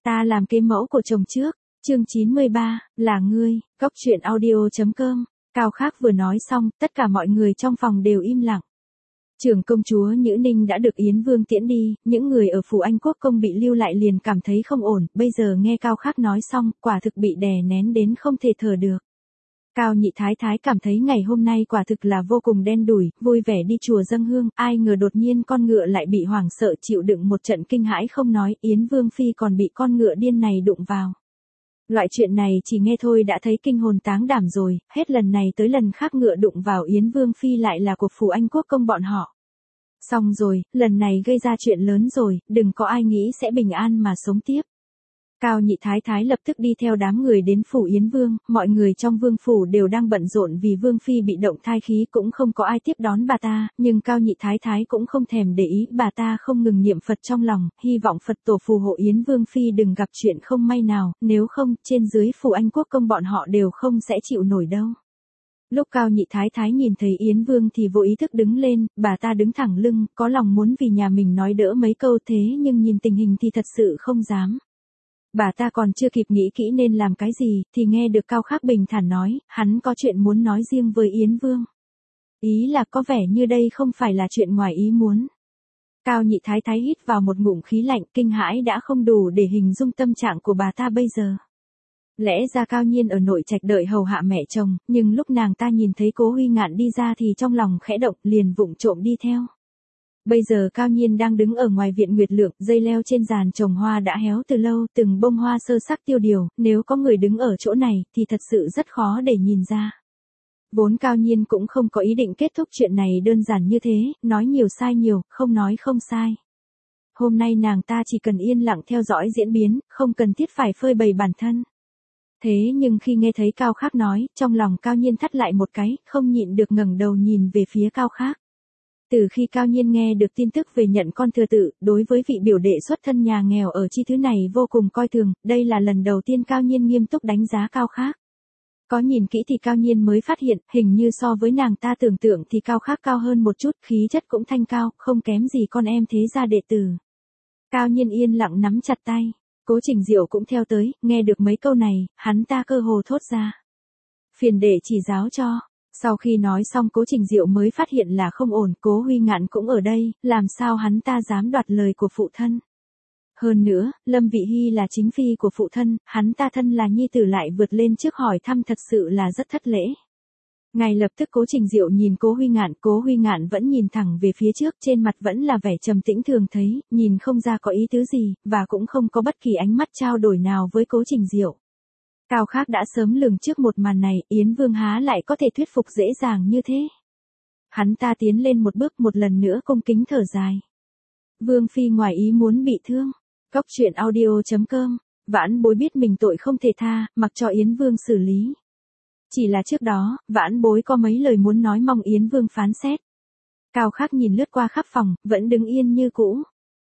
Ta làm kế mẫu của chồng trước, chương 93, là ngươi, Cốc truyện audio.com. Cao Khác vừa nói xong, tất cả mọi người trong phòng đều im lặng. Trưởng công chúa Nhữ Ninh đã được Yến Vương tiễn đi, những người ở phủ Anh Quốc công bị lưu lại liền cảm thấy không ổn, bây giờ nghe Cao Khác nói xong, quả thực bị đè nén đến không thể thở được. Cao Nhị Thái Thái cảm thấy ngày hôm nay quả thực là vô cùng đen đủi, vui vẻ đi chùa dâng hương, ai ngờ đột nhiên con ngựa lại bị hoảng sợ chịu đựng một trận kinh hãi không nói, Yến Vương Phi còn bị con ngựa điên này đụng vào. Loại chuyện này chỉ nghe thôi đã thấy kinh hồn táng đảm rồi, hết lần này tới lần khác ngựa đụng vào Yến Vương Phi lại là của phủ Anh Quốc công bọn họ. Xong rồi, lần này gây ra chuyện lớn rồi, đừng có ai nghĩ sẽ bình an mà sống tiếp. Cao Nhị Thái Thái lập tức đi theo đám người đến phủ Yến Vương, mọi người trong vương phủ đều đang bận rộn vì Vương Phi bị động thai khí cũng không có ai tiếp đón bà ta, nhưng Cao Nhị Thái Thái cũng không thèm để ý, bà ta không ngừng niệm Phật trong lòng, hy vọng Phật tổ phù hộ Yến Vương Phi đừng gặp chuyện không may nào, nếu không, trên dưới phủ Anh Quốc công bọn họ đều không sẽ chịu nổi đâu. Lúc Cao Nhị Thái Thái nhìn thấy Yến Vương thì vô ý thức đứng lên, bà ta đứng thẳng lưng, có lòng muốn vì nhà mình nói đỡ mấy câu thế nhưng nhìn tình hình thì thật sự không dám. Bà ta còn chưa kịp nghĩ kỹ nên làm cái gì, thì nghe được Cao Khác bình thản nói, hắn có chuyện muốn nói riêng với Yến Vương. Ý là có vẻ như đây không phải là chuyện ngoài ý muốn. Cao Nhị Thái Thái hít vào một ngụm khí lạnh, kinh hãi đã không đủ để hình dung tâm trạng của bà ta bây giờ. Lẽ ra Cao Nhiên ở nội trạch đợi hầu hạ mẹ chồng, nhưng lúc nàng ta nhìn thấy Cố Huy Ngạn đi ra thì trong lòng khẽ động, liền vụng trộm đi theo. Bây giờ Cao Nhiên đang đứng ở ngoài viện Nguyệt Lượng, dây leo trên giàn trồng hoa đã héo từ lâu, từng bông hoa sơ sắc tiêu điều, nếu có người đứng ở chỗ này thì thật sự rất khó để nhìn ra. Vốn Cao Nhiên cũng không có ý định kết thúc chuyện này đơn giản như thế, nói nhiều sai nhiều, không nói không sai. Hôm nay nàng ta chỉ cần yên lặng theo dõi diễn biến, không cần thiết phải phơi bày bản thân. Thế nhưng khi nghe thấy Cao Khác nói, trong lòng Cao Nhiên thắt lại một cái, không nhịn được ngẩng đầu nhìn về phía Cao Khác. Từ khi Cao Nhiên nghe được tin tức về nhận con thừa tự, đối với vị biểu đệ xuất thân nhà nghèo ở chi thứ này vô cùng coi thường, đây là lần đầu tiên Cao Nhiên nghiêm túc đánh giá Cao Khác. Có nhìn kỹ thì Cao Nhiên mới phát hiện, hình như so với nàng ta tưởng tượng thì Cao Khác cao hơn một chút, khí chất cũng thanh cao, không kém gì con em thế gia đệ tử. Cao Nhiên yên lặng nắm chặt tay, Cố Trình Diệu cũng theo tới, nghe được mấy câu này, hắn ta cơ hồ thốt ra. Phiền đệ chỉ giáo cho. Sau khi nói xong Cố Trình Diệu mới phát hiện là không ổn, Cố Huy Ngạn cũng ở đây, làm sao hắn ta dám đoạt lời của phụ thân. Hơn nữa, Lâm Vị Hy là chính phi của phụ thân, hắn ta thân là nhi tử lại vượt lên trước hỏi thăm thật sự là rất thất lễ. Ngay lập tức Cố Trình Diệu nhìn Cố Huy Ngạn vẫn nhìn thẳng về phía trước, trên mặt vẫn là vẻ trầm tĩnh thường thấy, nhìn không ra có ý tứ gì, và cũng không có bất kỳ ánh mắt trao đổi nào với Cố Trình Diệu. Cao Khác đã sớm lường trước một màn này, Yến Vương há lại có thể thuyết phục dễ dàng như thế. Hắn ta tiến lên một bước một lần nữa cung kính thở dài. Vương Phi ngoài ý muốn bị thương. Cốc truyện audio.com. Vãn Bối biết mình tội không thể tha, mặc cho Yến Vương xử lý. Chỉ là trước đó, Vãn Bối có mấy lời muốn nói mong Yến Vương phán xét. Cao Khác nhìn lướt qua khắp phòng, vẫn đứng yên như cũ.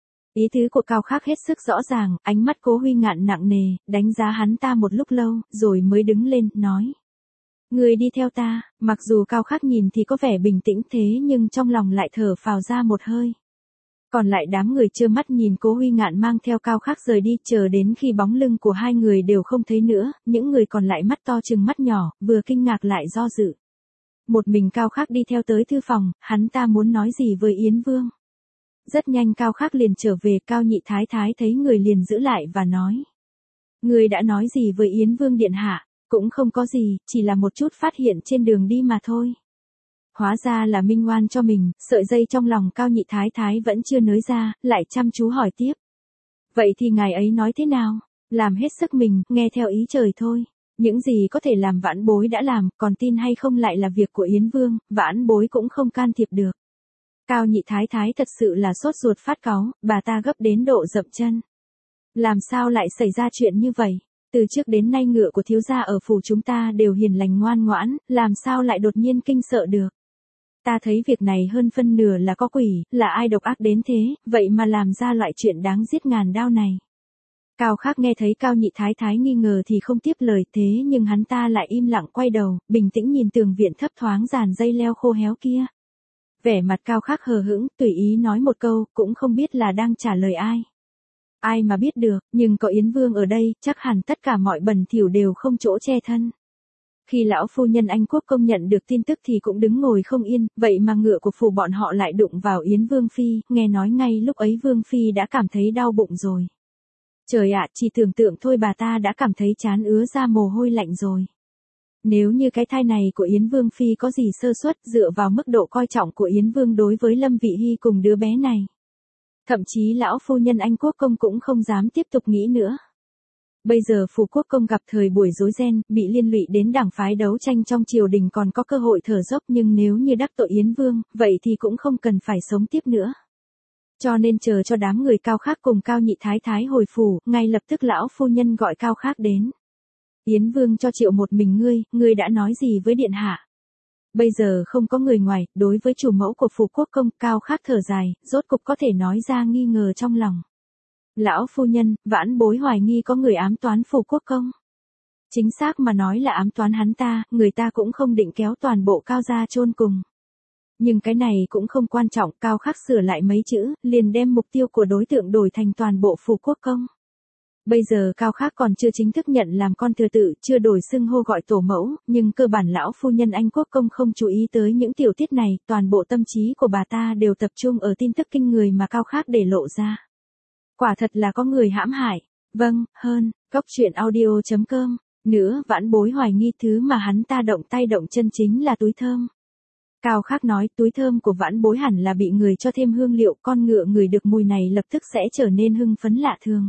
Ý tứ của Cao Khác hết sức rõ ràng, ánh mắt Cố Huy Ngạn nặng nề, đánh giá hắn ta một lúc lâu, rồi mới đứng lên, nói. Người đi theo ta, mặc dù Cao Khác nhìn thì có vẻ bình tĩnh thế nhưng trong lòng lại thở phào ra một hơi. Còn lại đám người trơ mắt nhìn Cố Huy Ngạn mang theo Cao Khác rời đi, chờ đến khi bóng lưng của hai người đều không thấy nữa, những người còn lại mắt to chừng mắt nhỏ, vừa kinh ngạc lại do dự. Một mình Cao Khác đi theo tới thư phòng, hắn ta muốn nói gì với Yến Vương. Rất nhanh Cao Khác liền trở về, Cao Nhị Thái Thái thấy người liền giữ lại và nói. Người đã nói gì với Yến Vương điện hạ, cũng không có gì, chỉ là một chút phát hiện trên đường đi mà thôi. Hóa ra là minh oan cho mình, sợi dây trong lòng Cao Nhị Thái Thái vẫn chưa nới ra, lại chăm chú hỏi tiếp. Vậy thì ngài ấy nói thế nào? Làm hết sức mình, nghe theo ý trời thôi. Những gì có thể làm Vãn Bối đã làm, còn tin hay không lại là việc của Yến Vương, Vãn Bối cũng không can thiệp được. Cao Nhị Thái Thái thật sự là sốt ruột phát cáu, bà ta gấp đến độ dậm chân. Làm sao lại xảy ra chuyện như vậy? Từ trước đến nay ngựa của thiếu gia ở phủ chúng ta đều hiền lành ngoan ngoãn, làm sao lại đột nhiên kinh sợ được? Ta thấy việc này hơn phân nửa là có quỷ, là ai độc ác đến thế, vậy mà làm ra loại chuyện đáng giết ngàn đao này. Cao Khác nghe thấy Cao Nhị Thái Thái nghi ngờ thì không tiếp lời, thế nhưng hắn ta lại im lặng quay đầu, bình tĩnh nhìn tường viện thấp thoáng dàn dây leo khô héo kia. Vẻ mặt Cao Khác hờ hững, tùy ý nói một câu, cũng không biết là đang trả lời ai. Ai mà biết được, nhưng có Yến Vương ở đây, chắc hẳn tất cả mọi bẩn thỉu đều không chỗ che thân. Khi lão phu nhân Anh Quốc công nhận được tin tức thì cũng đứng ngồi không yên, vậy mà ngựa của phủ bọn họ lại đụng vào Yến Vương Phi, nghe nói ngay lúc ấy Vương Phi đã cảm thấy đau bụng rồi. Trời ạ, chỉ tưởng tượng thôi bà ta đã cảm thấy trán ứa ra mồ hôi lạnh rồi. Nếu như cái thai này của Yến Vương Phi có gì sơ suất dựa vào mức độ coi trọng của Yến Vương đối với Lâm Vị Hy cùng đứa bé này. Thậm chí lão phu nhân Anh Quốc công cũng không dám tiếp tục nghĩ nữa. Bây giờ phủ quốc công gặp thời buổi rối ren, bị liên lụy đến đảng phái đấu tranh trong triều đình còn có cơ hội thở dốc, nhưng nếu như đắc tội Yến Vương, vậy thì cũng không cần phải sống tiếp nữa. Cho nên chờ cho đám người Cao Khắc cùng Cao Nhị Thái Thái hồi phủ, ngay lập tức lão phu nhân gọi Cao Khắc đến. Yến Vương cho triệu một mình ngươi đã nói gì với điện hạ? Bây giờ không có người ngoài, đối với chủ mẫu của phủ quốc công, Cao Khắc thở dài, rốt cục có thể nói ra nghi ngờ trong lòng. Lão phu nhân, vãn bối hoài nghi có người ám toán phủ quốc công. Chính xác mà nói là ám toán hắn ta, người ta cũng không định kéo toàn bộ Cao gia chôn cùng. Nhưng cái này cũng không quan trọng, Cao Khắc sửa lại mấy chữ, liền đem mục tiêu của đối tượng đổi thành toàn bộ phủ quốc công. Bây giờ Cao Khắc còn chưa chính thức nhận làm con thừa tự, chưa đổi xưng hô gọi tổ mẫu, nhưng cơ bản lão phu nhân Anh Quốc công không chú ý tới những tiểu tiết này, toàn bộ tâm trí của bà ta đều tập trung ở tin tức kinh người mà Cao Khắc để lộ ra. Quả thật là có người hãm hại. Vâng, hơn, góc truyện audio.com. Nữa, vãn bối hoài nghi thứ mà hắn ta động tay động chân chính là túi thơm. Cao Khắc nói túi thơm của vãn bối hẳn là bị người cho thêm hương liệu, con ngựa ngửi được mùi này lập tức sẽ trở nên hưng phấn lạ thường.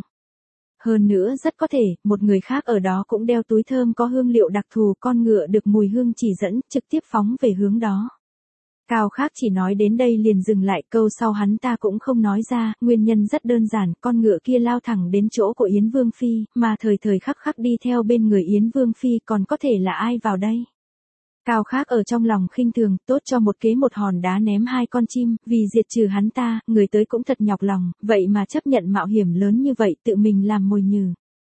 Hơn nữa rất có thể, một người khác ở đó cũng đeo túi thơm có hương liệu đặc thù, con ngựa được mùi hương chỉ dẫn, trực tiếp phóng về hướng đó. Cao Khắc chỉ nói đến đây liền dừng lại, câu sau hắn ta cũng không nói ra, nguyên nhân rất đơn giản, con ngựa kia lao thẳng đến chỗ của Yến Vương Phi, mà thời thời khắc khắc đi theo bên người Yến Vương Phi còn có thể là ai vào đây. Cao Khắc ở trong lòng khinh thường, tốt cho một kế một hòn đá ném hai con chim, vì diệt trừ hắn ta, người tới cũng thật nhọc lòng, vậy mà chấp nhận mạo hiểm lớn như vậy tự mình làm mồi nhử.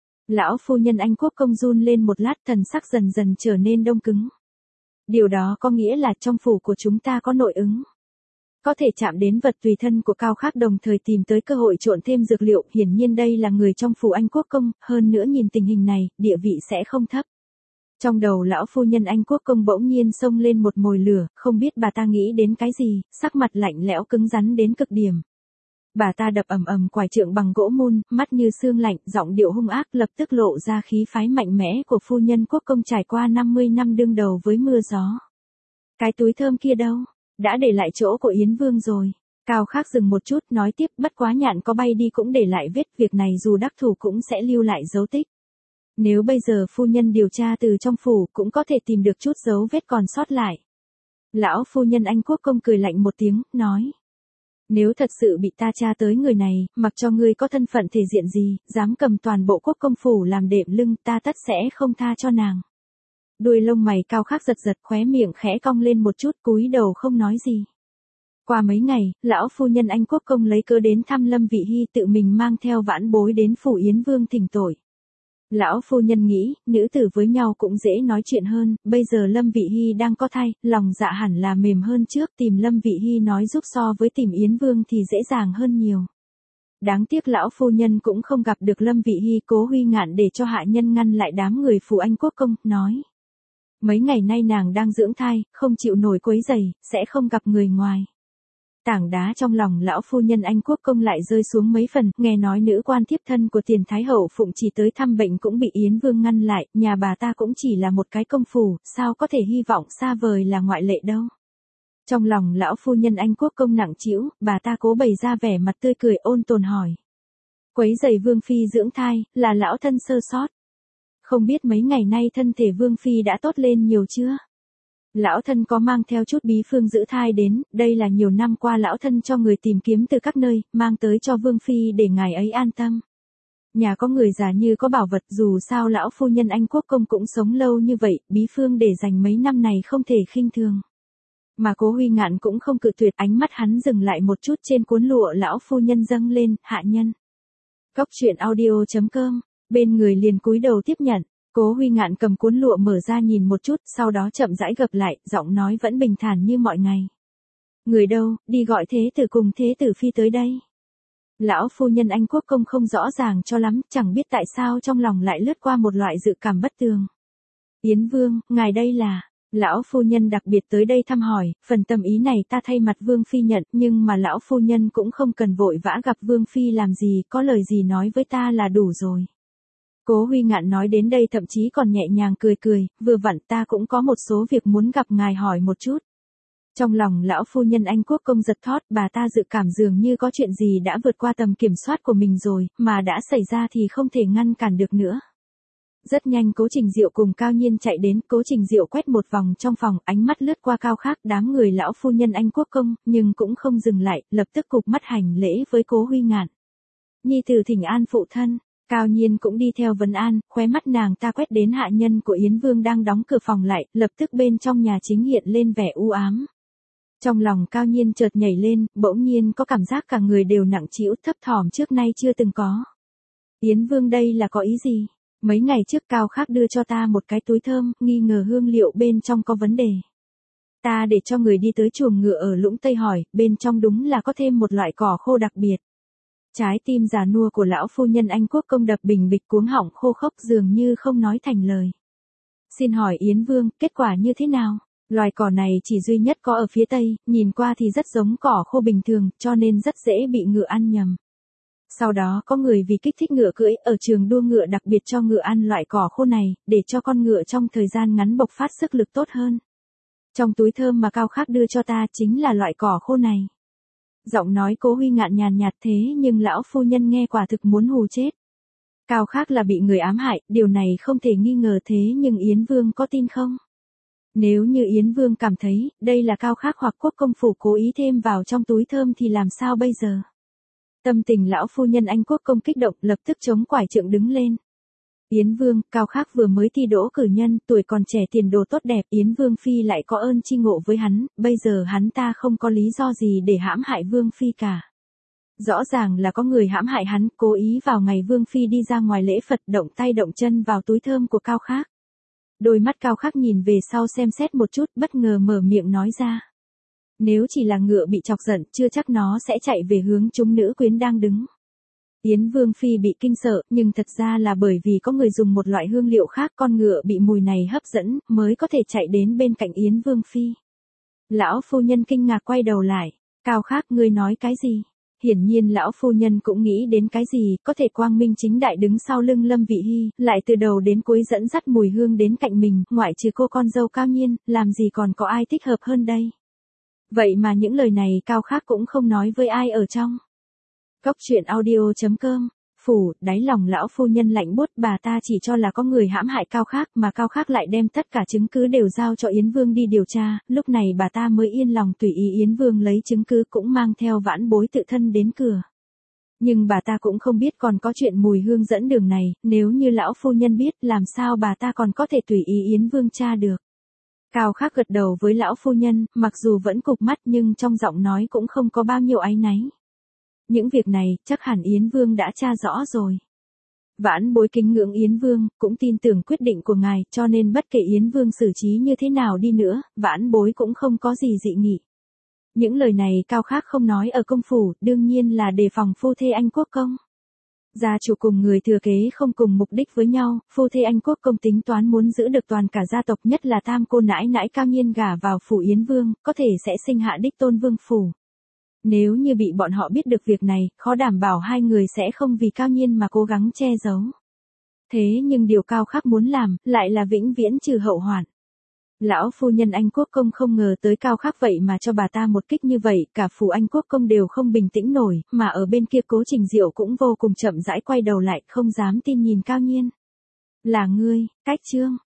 Lão phu nhân Anh Quốc công run lên một lát, thần sắc dần dần trở nên đông cứng. Điều đó có nghĩa là trong phủ của chúng ta có nội ứng. Có thể chạm đến vật tùy thân của Cao Khắc đồng thời tìm tới cơ hội trộn thêm dược liệu, hiển nhiên đây là người trong phủ Anh Quốc công, hơn nữa nhìn tình hình này, địa vị sẽ không thấp. Trong đầu lão phu nhân Anh Quốc công bỗng nhiên xông lên một mồi lửa, không biết bà ta nghĩ đến cái gì, sắc mặt lạnh lẽo cứng rắn đến cực điểm. Bà ta đập ầm ầm quải trượng bằng gỗ mun, mắt như xương lạnh, giọng điệu hung ác, lập tức lộ ra khí phái mạnh mẽ của phu nhân quốc công trải qua 50 năm đương đầu với mưa gió. Cái túi thơm kia đâu? Đã để lại chỗ của Yến Vương rồi. Cao Khắc dừng một chút, nói tiếp, bất quá nhạn có bay đi cũng để lại vết, việc này dù đắc thủ cũng sẽ lưu lại dấu tích. Nếu bây giờ phu nhân điều tra từ trong phủ cũng có thể tìm được chút dấu vết còn sót lại. Lão phu nhân Anh Quốc công cười lạnh một tiếng, nói. Nếu thật sự bị ta tra tới người này, mặc cho ngươi có thân phận thể diện gì, dám cầm toàn bộ quốc công phủ làm đệm lưng, ta tất sẽ không tha cho nàng. Đuôi lông mày Cao Khắc giật giật, khóe miệng khẽ cong lên một chút, cúi đầu không nói gì. Qua mấy ngày, lão phu nhân Anh Quốc công lấy cớ đến thăm Lâm Vị Hy, tự mình mang theo vãn bối đến phủ Yến Vương thỉnh tội. Lão phu nhân nghĩ, nữ tử với nhau cũng dễ nói chuyện hơn, bây giờ Lâm Vị Hy đang có thai, lòng dạ hẳn là mềm hơn trước, tìm Lâm Vị Hy nói giúp so với tìm Yến Vương thì dễ dàng hơn nhiều. Đáng tiếc lão phu nhân cũng không gặp được Lâm Vị Hy, Cố Huy Ngạn để cho hạ nhân ngăn lại đám người phủ Anh Quốc công, nói. Mấy ngày nay nàng đang dưỡng thai, không chịu nổi quấy rầy, sẽ không gặp người ngoài. Tảng đá trong lòng lão phu nhân Anh Quốc công lại rơi xuống mấy phần, nghe nói nữ quan thiếp thân của tiền thái hậu Phụng chỉ tới thăm bệnh cũng bị Yến Vương ngăn lại, nhà bà ta cũng chỉ là một cái công phủ, sao có thể hy vọng xa vời là ngoại lệ đâu. Trong lòng lão phu nhân Anh Quốc công nặng trĩu, bà ta cố bày ra vẻ mặt tươi cười ôn tồn hỏi. Quấy giày Vương Phi dưỡng thai, là lão thân sơ sót. Không biết mấy ngày nay thân thể Vương Phi đã tốt lên nhiều chưa? Lão thân có mang theo chút bí phương giữ thai đến, đây là nhiều năm qua lão thân cho người tìm kiếm từ các nơi, mang tới cho Vương Phi để ngài ấy an tâm. Nhà có người già như có bảo vật, dù sao lão phu nhân Anh Quốc công cũng sống lâu như vậy, bí phương để dành mấy năm này không thể khinh thường. Mà Cố Huy Ngạn cũng không cự tuyệt, ánh mắt hắn dừng lại một chút trên cuốn lụa lão phu nhân dâng lên, hạ nhân. Góc truyện audio.com, bên người liền cúi đầu tiếp nhận. Cố Huy Ngạn cầm cuốn lụa mở ra nhìn một chút, sau đó chậm rãi gập lại, giọng nói vẫn bình thản như mọi ngày. Người đâu, đi gọi thế tử cùng thế tử phi tới đây. Lão phu nhân Anh Quốc công không rõ ràng cho lắm, chẳng biết tại sao trong lòng lại lướt qua một loại dự cảm bất tường. Yến Vương, ngài đây là... Lão phu nhân đặc biệt tới đây thăm hỏi, phần tâm ý này ta thay mặt Vương Phi nhận, nhưng mà lão phu nhân cũng không cần vội vã gặp Vương Phi làm gì, có lời gì nói với ta là đủ rồi. Cố Huy Ngạn nói đến đây thậm chí còn nhẹ nhàng cười cười, vừa vặn ta cũng có một số việc muốn gặp ngài hỏi một chút. Trong lòng lão phu nhân Anh Quốc công giật thót, bà ta dự cảm dường như có chuyện gì đã vượt qua tầm kiểm soát của mình rồi, mà đã xảy ra thì không thể ngăn cản được nữa. Rất nhanh Cố Trình Diệu cùng Cao Nhiên chạy đến, Cố Trình Diệu quét một vòng trong phòng, ánh mắt lướt qua Cao Khác, đám người lão phu nhân Anh Quốc công, nhưng cũng không dừng lại, lập tức cụp mắt hành lễ với Cố Huy Ngạn. Nhi tử thỉnh an phụ thân. Cao Nhiên cũng đi theo vấn an, khóe mắt nàng ta quét đến hạ nhân của Yến Vương đang đóng cửa phòng lại, lập tức bên trong nhà chính hiện lên vẻ u ám. Trong lòng Cao Nhiên chợt nhảy lên, bỗng nhiên có cảm giác cả người đều nặng trĩu thấp thỏm trước nay chưa từng có. Yến Vương đây là có ý gì? Mấy ngày trước Cao Khác đưa cho ta một cái túi thơm, nghi ngờ hương liệu bên trong có vấn đề. Ta để cho người đi tới chuồng ngựa ở Lũng Tây hỏi, bên trong đúng là có thêm một loại cỏ khô đặc biệt. Trái tim già nua của lão phu nhân Anh Quốc công đập bình bịch, cuống họng khô khốc dường như không nói thành lời. Xin hỏi Yến Vương, kết quả như thế nào? Loài cỏ này chỉ duy nhất có ở phía Tây, nhìn qua thì rất giống cỏ khô bình thường, cho nên rất dễ bị ngựa ăn nhầm. Sau đó có người vì kích thích ngựa cưỡi ở trường đua ngựa đặc biệt cho ngựa ăn loại cỏ khô này, để cho con ngựa trong thời gian ngắn bộc phát sức lực tốt hơn. Trong túi thơm mà Cao Khác đưa cho ta chính là loại cỏ khô này. Giọng nói Cố Huy Ngạn nhàn nhạt thế nhưng lão phu nhân nghe quả thực muốn hù chết. Cao Khác là bị người ám hại, điều này không thể nghi ngờ thế nhưng Yến Vương có tin không? Nếu như Yến Vương cảm thấy đây là Cao Khác hoặc Quốc công phủ cố ý thêm vào trong túi thơm thì làm sao bây giờ? Tâm tình lão phu nhân Anh Quốc công kích động, lập tức chống quải trượng đứng lên. Yến Vương, Cao Khác vừa mới thi đỗ cử nhân, tuổi còn trẻ tiền đồ tốt đẹp, Yến Vương Phi lại có ơn chi ngộ với hắn, bây giờ hắn ta không có lý do gì để hãm hại Vương Phi cả. Rõ ràng là có người hãm hại hắn, cố ý vào ngày Vương Phi đi ra ngoài lễ Phật động tay động chân vào túi thơm của Cao Khác. Đôi mắt Cao Khác nhìn về sau xem xét một chút, bất ngờ mở miệng nói ra. Nếu chỉ là ngựa bị chọc giận, chưa chắc nó sẽ chạy về hướng chúng nữ quyến đang đứng. Yến Vương Phi bị kinh sợ, nhưng thật ra là bởi vì có người dùng một loại hương liệu khác, con ngựa bị mùi này hấp dẫn, mới có thể chạy đến bên cạnh Yến Vương Phi. Lão phu nhân kinh ngạc quay đầu lại, Cao Khác ngươi nói cái gì? Hiển nhiên lão phu nhân cũng nghĩ đến cái gì, có thể quang minh chính đại đứng sau lưng Lâm Vị Hy, lại từ đầu đến cuối dẫn dắt mùi hương đến cạnh mình, ngoại trừ cô con dâu Cao Nhiên, làm gì còn có ai thích hợp hơn đây? Vậy mà những lời này Cao Khác cũng không nói với ai ở trong. Cốc truyện audio.com, phủ, đáy lòng lão phu nhân lạnh buốt, bà ta chỉ cho là có người hãm hại Cao Khác mà Cao Khác lại đem tất cả chứng cứ đều giao cho Yến Vương đi điều tra, lúc này bà ta mới yên lòng tùy ý Yến Vương lấy chứng cứ cũng mang theo Vãn Bối tự thân đến cửa. Nhưng bà ta cũng không biết còn có chuyện mùi hương dẫn đường này, nếu như lão phu nhân biết làm sao bà ta còn có thể tùy ý Yến Vương tra được. Cao Khác gật đầu với lão phu nhân, mặc dù vẫn cụp mắt nhưng trong giọng nói cũng không có bao nhiêu áy náy. Những việc này, chắc hẳn Yến Vương đã tra rõ rồi. Vãn Bối kính ngưỡng Yến Vương, cũng tin tưởng quyết định của ngài, cho nên bất kể Yến Vương xử trí như thế nào đi nữa, Vãn Bối cũng không có gì dị nghị. Những lời này Cao Khác không nói ở công phủ, đương nhiên là đề phòng phu thê Anh Quốc công. Gia chủ cùng người thừa kế không cùng mục đích với nhau, phu thê Anh Quốc công tính toán muốn giữ được toàn cả gia tộc, nhất là tam cô nãi nãi Cao Nhiên gả vào phủ Yến Vương, có thể sẽ sinh hạ đích tôn vương phủ. Nếu như bị bọn họ biết được việc này, khó đảm bảo hai người sẽ không vì Cao Nhiên mà cố gắng che giấu. Thế nhưng điều Cao Khác muốn làm, lại là vĩnh viễn trừ hậu hoạn. Lão phu nhân Anh Quốc công không ngờ tới Cao Khác vậy mà cho bà ta một kích như vậy, cả phủ Anh Quốc công đều không bình tĩnh nổi, mà ở bên kia Cố Trình Diệu cũng vô cùng chậm rãi quay đầu lại, không dám tin nhìn Cao Nhiên. Là ngươi, Cách Chương.